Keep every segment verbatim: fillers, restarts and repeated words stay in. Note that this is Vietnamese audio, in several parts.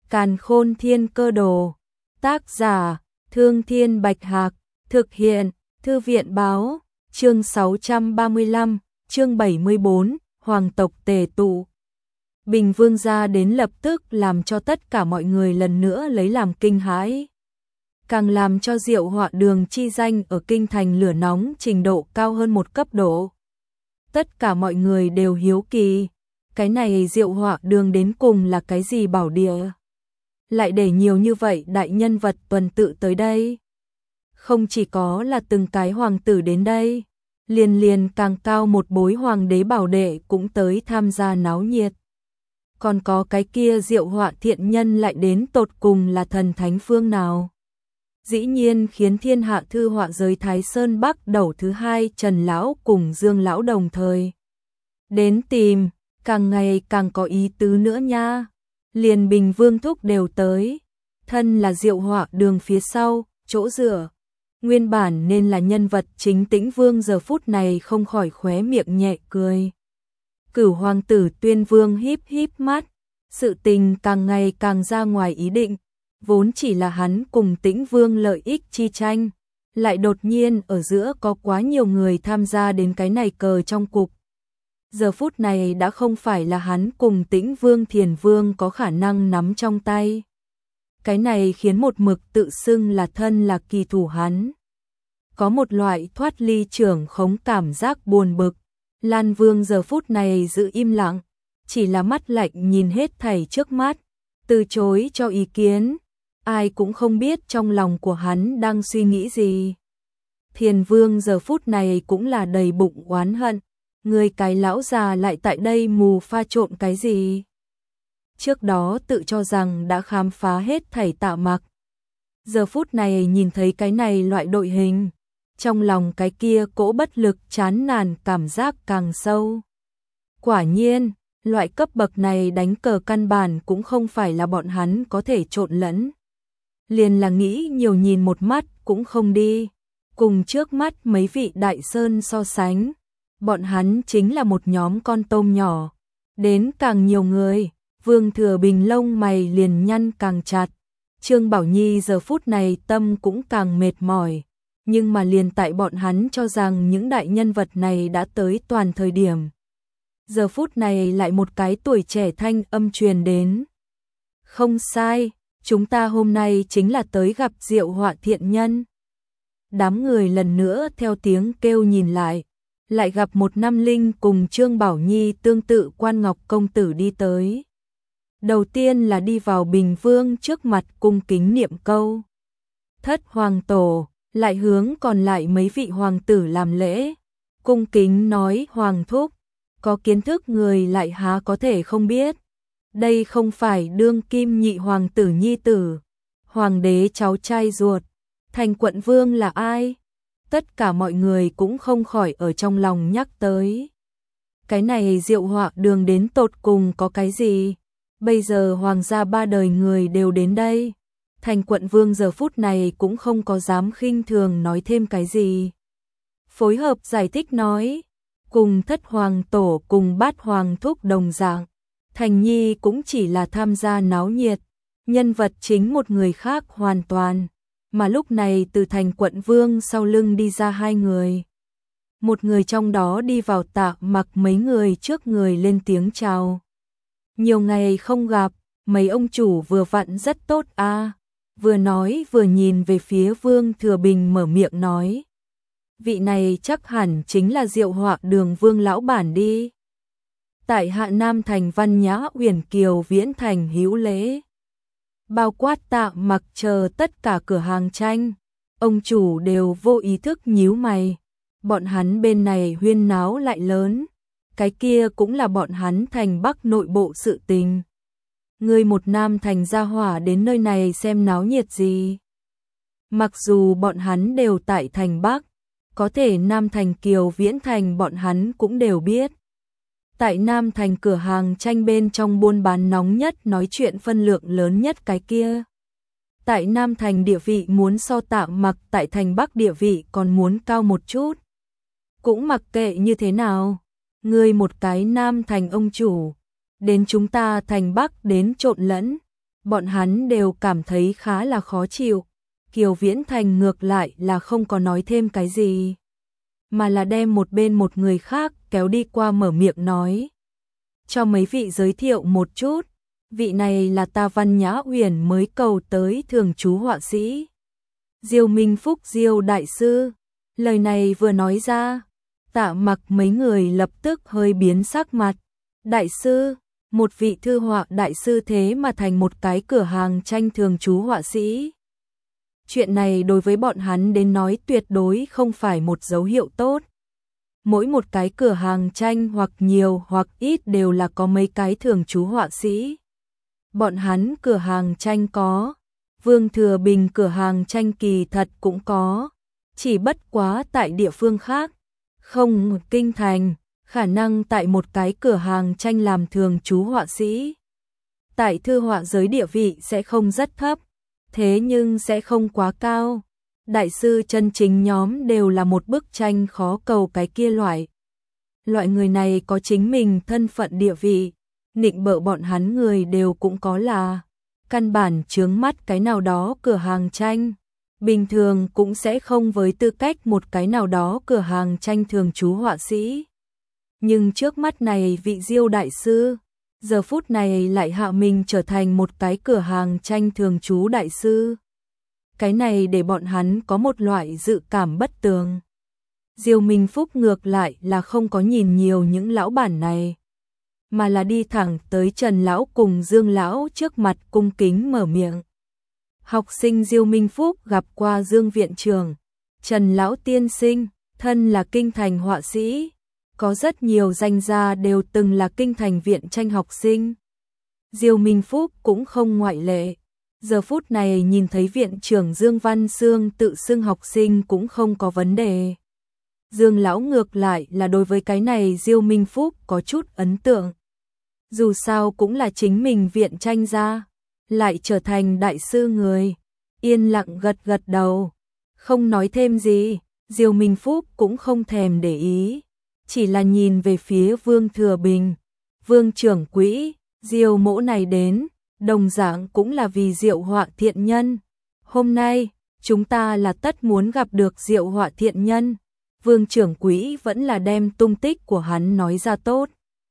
Càn Khôn Thiên Cơ Đồ. Tác giả: Thương Thiên Bạch Hạc. Thực hiện: Thư viện báo. Chương sáu trăm ba mươi lăm, chương bảy mươi bốn, Hoàng tộc tề tụ. Bình Vương gia đến lập tức làm cho tất cả mọi người lần nữa lấy làm kinh hãi. Càng làm cho Diệu Họa Đường chi danh ở kinh thành lửa nóng trình độ cao hơn một cấp độ. Tất cả mọi người đều hiếu kỳ, cái này Diệu Họa Đường đến cùng là cái gì bảo địa? Lại để nhiều như vậy đại nhân vật tuần tự tới đây. Không chỉ có là từng cái hoàng tử đến đây, liền liền càng cao một bối hoàng đế bảo đệ cũng tới tham gia náo nhiệt. Còn có cái kia Diệu Họa thiện nhân lại đến tột cùng là thần thánh phương nào? Dĩ nhiên khiến thiên hạ thư họa giới Thái Sơn Bắc đầu thứ hai Trần Lão cùng Dương Lão đồng thời đến tìm, càng ngày càng có ý tứ nữa nha. Liền Bình Vương thúc đều tới, thân là Diệu Họa Đường phía sau, chỗ dựa. Nguyên bản nên là nhân vật chính Tĩnh Vương giờ phút này không khỏi khóe miệng nhẹ cười. Cửu hoàng tử Tuyên Vương híp híp mắt, sự tình càng ngày càng ra ngoài ý định, vốn chỉ là hắn cùng Tĩnh Vương lợi ích chi tranh, lại đột nhiên ở giữa có quá nhiều người tham gia đến cái này cờ trong cục. Giờ phút này đã không phải là hắn cùng Tĩnh Vương Thiền Vương có khả năng nắm trong tay. Cái này khiến một mực tự xưng là thân là kỳ thủ hắn. Có một loại thoát ly trưởng khống cảm giác buồn bực. Lan Vương giờ phút này giữ im lặng, chỉ là mắt lạnh nhìn hết thảy trước mắt, từ chối cho ý kiến. Ai cũng không biết trong lòng của hắn đang suy nghĩ gì. Thiền Vương giờ phút này cũng là đầy bụng oán hận. Người cái lão già lại tại đây mù pha trộn cái gì? Trước đó tự cho rằng đã khám phá hết thảy Tạ Mặc. Giờ phút này nhìn thấy cái này loại đội hình, trong lòng cái kia cỗ bất lực chán nản cảm giác càng sâu. Quả nhiên, loại cấp bậc này đánh cờ căn bản cũng không phải là bọn hắn có thể trộn lẫn. Liền là nghĩ nhiều nhìn một mắt cũng không đi, cùng trước mắt mấy vị đại sơn so sánh. Bọn hắn chính là một nhóm con tôm nhỏ, đến càng nhiều người, Vương Thừa Bình lông mày liền nhăn càng chặt. Trương Bảo Nhi giờ phút này tâm cũng càng mệt mỏi, nhưng mà liền tại bọn hắn cho rằng những đại nhân vật này đã tới toàn thời điểm. Giờ phút này lại một cái tuổi trẻ thanh âm truyền đến. Không sai, chúng ta hôm nay chính là tới gặp Diệu Họa thiện nhân. Đám người lần nữa theo tiếng kêu nhìn lại. Lại gặp một nam linh cùng Trương Bảo Nhi tương tự Quan Ngọc công tử đi tới. Đầu tiên là đi vào Bình Vương trước mặt cung kính niệm câu. Thất hoàng tổ, lại hướng còn lại mấy vị hoàng tử làm lễ. Cung kính nói hoàng thúc, có kiến thức người lại há có thể không biết. Đây không phải đương kim nhị hoàng tử nhi tử, hoàng đế cháu trai ruột, thành quận vương là ai? Tất cả mọi người cũng không khỏi ở trong lòng nhắc tới. Cái này Diệu Họa Đường đến tột cùng có cái gì? Bây giờ hoàng gia ba đời người đều đến đây. Thành quận vương giờ phút này cũng không có dám khinh thường nói thêm cái gì. Phối hợp giải thích nói, cùng thất hoàng tổ cùng bát hoàng thúc đồng dạng. Thành Nhi cũng chỉ là tham gia náo nhiệt, nhân vật chính một người khác hoàn toàn. Mà lúc này từ thành quận vương sau lưng đi ra hai người. Một người trong đó đi vào Tạ Mặc mấy người trước người lên tiếng chào. Nhiều ngày không gặp, mấy ông chủ vừa vặn rất tốt a. À. Vừa nói vừa nhìn về phía Vương Thừa Bình mở miệng nói. Vị này chắc hẳn chính là Diệu Họa Đường Vương lão bản đi. Tại Hạ Nam thành Văn Nhã Uyển Kiều Viễn thành hữu lễ. Bao quát Tạ Mặc chờ tất cả cửa hàng tranh, ông chủ đều vô ý thức nhíu mày. Bọn hắn bên này huyên náo lại lớn, cái kia cũng là bọn hắn thành Bắc nội bộ sự tình. Người một nam thành gia hỏa đến nơi này xem náo nhiệt gì? Mặc dù bọn hắn đều tại thành Bắc, có thể Nam thành Kiều Viễn thành bọn hắn cũng đều biết. Tại Nam thành cửa hàng tranh bên trong buôn bán nóng nhất nói chuyện phân lượng lớn nhất cái kia. Tại Nam thành địa vị muốn so Tạ Mặc tại thành Bắc địa vị còn muốn cao một chút. Cũng mặc kệ như thế nào, người một cái Nam thành ông chủ, đến chúng ta thành Bắc đến trộn lẫn, bọn hắn đều cảm thấy khá là khó chịu. Kiều Viễn Thành ngược lại là không có nói thêm cái gì, mà là đem một bên một người khác kéo đi qua mở miệng nói. Cho mấy vị giới thiệu một chút, vị này là ta Văn Nhã Uyển mới cầu tới thường trú họa sĩ. Diêu Minh Phúc Diêu đại sư, lời này vừa nói ra, Tạ Mặc mấy người lập tức hơi biến sắc mặt. Đại sư, một vị thư họa đại sư thế mà thành một cái cửa hàng tranh thường trú họa sĩ. Chuyện này đối với bọn hắn đến nói tuyệt đối không phải một dấu hiệu tốt. Mỗi một cái cửa hàng tranh hoặc nhiều hoặc ít đều là có mấy cái thường trú họa sĩ. Bọn hắn cửa hàng tranh có, Vương Thừa Bình cửa hàng tranh kỳ thật cũng có, chỉ bất quá tại địa phương khác, không kinh thành, khả năng tại một cái cửa hàng tranh làm thường trú họa sĩ. Tại thư họa giới địa vị sẽ không rất thấp, thế nhưng sẽ không quá cao. Đại sư chân chính nhóm đều là một bức tranh khó cầu cái kia loại. Loại người này có chính mình thân phận địa vị, nịnh bợ bọn hắn người đều cũng có là căn bản chướng mắt cái nào đó cửa hàng tranh. Bình thường cũng sẽ không với tư cách một cái nào đó cửa hàng tranh thường trú họa sĩ. Nhưng trước mắt này vị Diêu đại sư, giờ phút này lại hạ mình trở thành một cái cửa hàng tranh thường trú đại sư. Cái này để bọn hắn có một loại dự cảm bất tường. Diêu Minh Phúc ngược lại là không có nhìn nhiều những lão bản này, mà là đi thẳng tới Trần lão cùng Dương lão trước mặt cung kính mở miệng. Học sinh Diêu Minh Phúc gặp qua Dương viện trưởng. Trần lão tiên sinh, thân là kinh thành họa sĩ, có rất nhiều danh gia đều từng là kinh thành viện tranh học sinh. Diêu Minh Phúc cũng không ngoại lệ. Giờ phút này nhìn thấy viện trưởng Dương Văn Sương tự xưng học sinh cũng không có vấn đề. Dương lão ngược lại là đối với cái này Diêu Minh Phúc có chút ấn tượng. Dù sao cũng là chính mình viện tranh ra, lại trở thành đại sư người. Yên lặng gật gật đầu, không nói thêm gì. Diêu Minh Phúc cũng không thèm để ý, chỉ là nhìn về phía Vương Thừa Bình. Vương trưởng quỹ, Diêu mỗ này đến, đồng dạng cũng là vì Diệu Họa thiện nhân. Hôm nay, chúng ta là tất muốn gặp được Diệu Họa thiện nhân. Vương trưởng quỹ vẫn là đem tung tích của hắn nói ra tốt.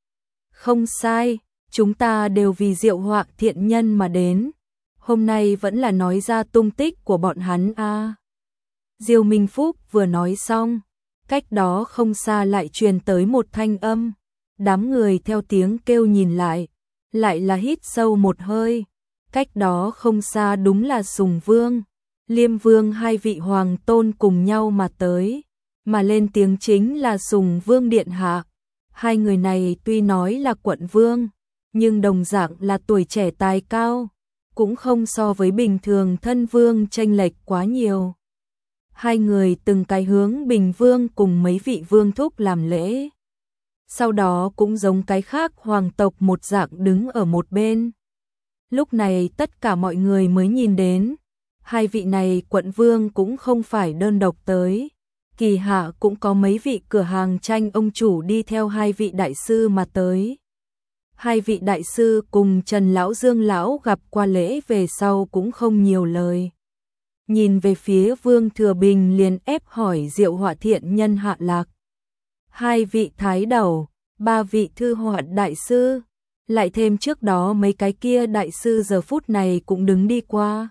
Không sai, chúng ta đều vì Diệu Họa thiện nhân mà đến. Hôm nay vẫn là nói ra tung tích của bọn hắn a. À. Diêu Minh Phúc vừa nói xong, cách đó không xa lại truyền tới một thanh âm. Đám người theo tiếng kêu nhìn lại, lại là hít sâu một hơi. Cách đó không xa đúng là Sùng Vương, Liêm Vương hai vị hoàng tôn cùng nhau mà tới, mà lên tiếng chính là Sùng Vương điện hạ. Hai người này tuy nói là quận vương, nhưng đồng dạng là tuổi trẻ tài cao, cũng không so với bình thường thân vương chênh lệch quá nhiều. Hai người từng cái hướng Bình Vương cùng mấy vị vương thúc làm lễ. Sau đó cũng giống cái khác hoàng tộc một dạng đứng ở một bên. Lúc này tất cả mọi người mới nhìn đến, hai vị này quận vương cũng không phải đơn độc tới. Kỳ hạ cũng có mấy vị cửa hàng tranh ông chủ đi theo hai vị đại sư mà tới. Hai vị đại sư cùng Trần lão Dương lão gặp qua lễ về sau cũng không nhiều lời. Nhìn về phía Vương Thừa Bình liền ép hỏi Diệu Họa thiện nhân hạ lạc. Hai vị thái đầu, ba vị thư họa đại sư, lại thêm trước đó mấy cái kia đại sư giờ phút này cũng đứng đi qua.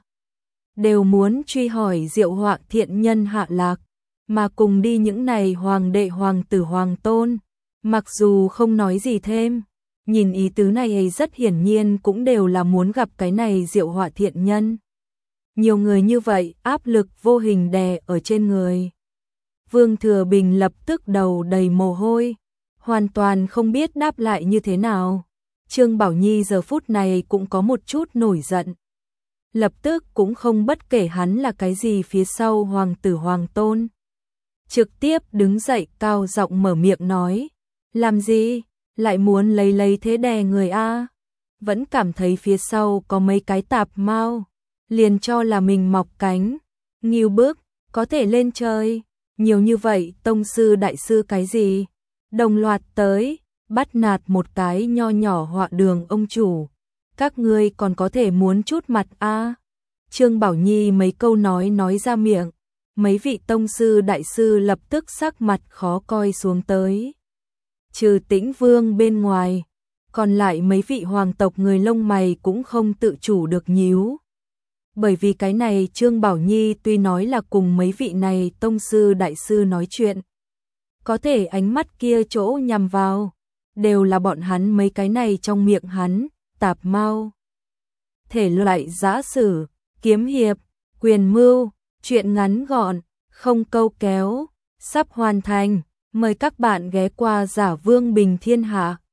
Đều muốn truy hỏi Diệu Họa thiện nhân hạ lạc, mà cùng đi những này hoàng đệ hoàng tử hoàng tôn. Mặc dù không nói gì thêm, nhìn ý tứ này rất hiển nhiên cũng đều là muốn gặp cái này Diệu Họa thiện nhân. Nhiều người như vậy, áp lực vô hình đè ở trên người. Vương Thừa Bình lập tức đầu đầy mồ hôi, hoàn toàn không biết đáp lại như thế nào. Trương Bảo Nhi giờ phút này cũng có một chút nổi giận. Lập tức cũng không bất kể hắn là cái gì phía sau hoàng tử hoàng tôn. Trực tiếp đứng dậy cao giọng mở miệng nói. Làm gì? Lại muốn lấy lấy thế đè người a? Vẫn cảm thấy phía sau có mấy cái tạp mau, liền cho là mình mọc cánh, nghiêu bước, có thể lên trời. Nhiều như vậy tông sư đại sư cái gì? Đồng loạt tới, bắt nạt một cái nho nhỏ họa đường ông chủ. các ngươi còn có thể muốn chút mặt a à? Trương Bảo Nhi mấy câu nói nói ra miệng, mấy vị tông sư đại sư lập tức sắc mặt khó coi xuống tới. Trừ Tĩnh Vương bên ngoài, còn lại mấy vị hoàng tộc người lông mày cũng không tự chủ được nhíu. Bởi vì cái này Trương Bảo Nhi tuy nói là cùng mấy vị này tông sư đại sư nói chuyện, có thể ánh mắt kia chỗ nhằm vào, đều là bọn hắn mấy cái này trong miệng hắn, tạp mau. Thể loại giã sử, kiếm hiệp, quyền mưu, chuyện ngắn gọn, không câu kéo, sắp hoàn thành, mời các bạn ghé qua Giả Vương Bình Thiên Hạ.